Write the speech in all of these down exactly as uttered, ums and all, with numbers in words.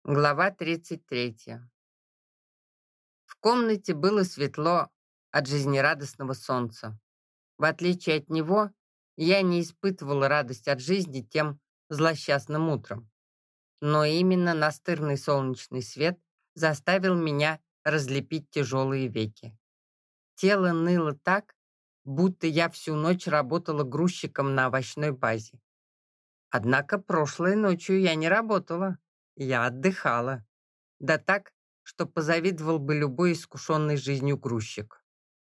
Глава тридцать третья. В комнате было светло от жизнерадостного солнца. В отличие от него, я не испытывала радость от жизни тем злосчастным утром. Но именно настырный солнечный свет заставил меня разлепить тяжелые веки. Тело ныло так, будто я всю ночь работала грузчиком на овощной базе. Однако прошлой ночью я не работала, я отдыхала. Да так, что позавидовал бы любой искушенный жизнью грузчик.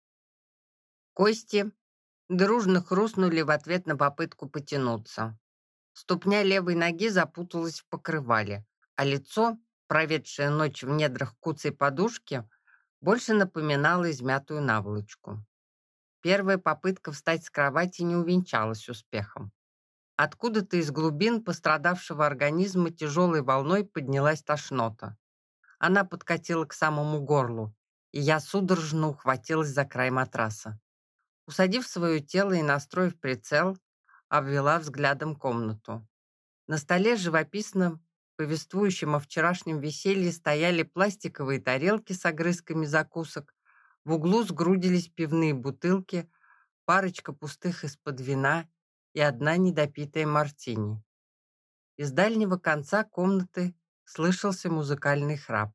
Кости дружно хрустнули в ответ на попытку потянуться. Ступня левой ноги запуталась в покрывале, а лицо, проведшее ночь в недрах куцей подушки, больше напоминало измятую наволочку. Первая попытка встать с кровати не увенчалась успехом. Откуда-то из глубин пострадавшего организма тяжелой волной поднялась тошнота. Она подкатила к самому горлу, и я судорожно ухватилась за край матраса. Усадив свое тело и настроив прицел, обвела взглядом комнату. На столе, живописно повествующем о вчерашнем веселье, стояли пластиковые тарелки с огрызками закусок, в углу сгрудились пивные бутылки, парочка пустых из-под вина и одна недопитая мартини. Из дальнего конца комнаты слышался музыкальный храп.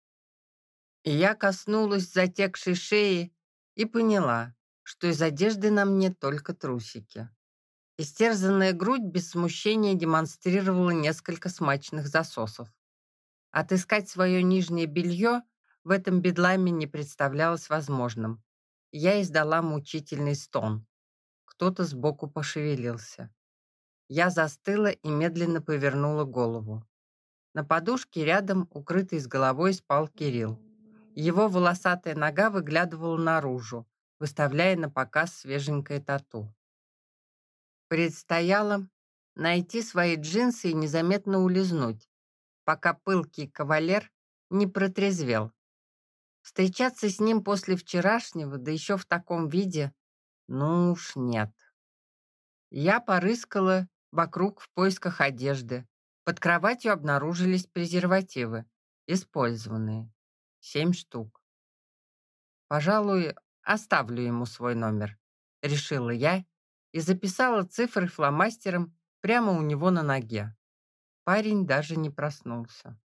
И я коснулась затекшей шеи и поняла, что из одежды на мне только трусики. Истерзанная грудь без смущения демонстрировала несколько смачных засосов. Отыскать свое нижнее белье в этом бедламе не представлялось возможным. Я издала мучительный стон. Кто-то сбоку пошевелился. Я застыла и медленно повернула голову. На подушке рядом, укрытый с головой, спал Кирилл. Его волосатая нога выглядывала наружу, выставляя на показ свеженькое тату. Предстояло найти свои джинсы и незаметно улизнуть, пока пылкий кавалер не протрезвел. Встречаться с ним после вчерашнего, да еще в таком виде, ну уж нет. Я порыскала вокруг в поисках одежды. Под кроватью обнаружились презервативы, использованные. Семь штук. Пожалуй, оставлю ему свой номер, решила я и записала цифры фломастером прямо у него на ноге. Парень даже не проснулся.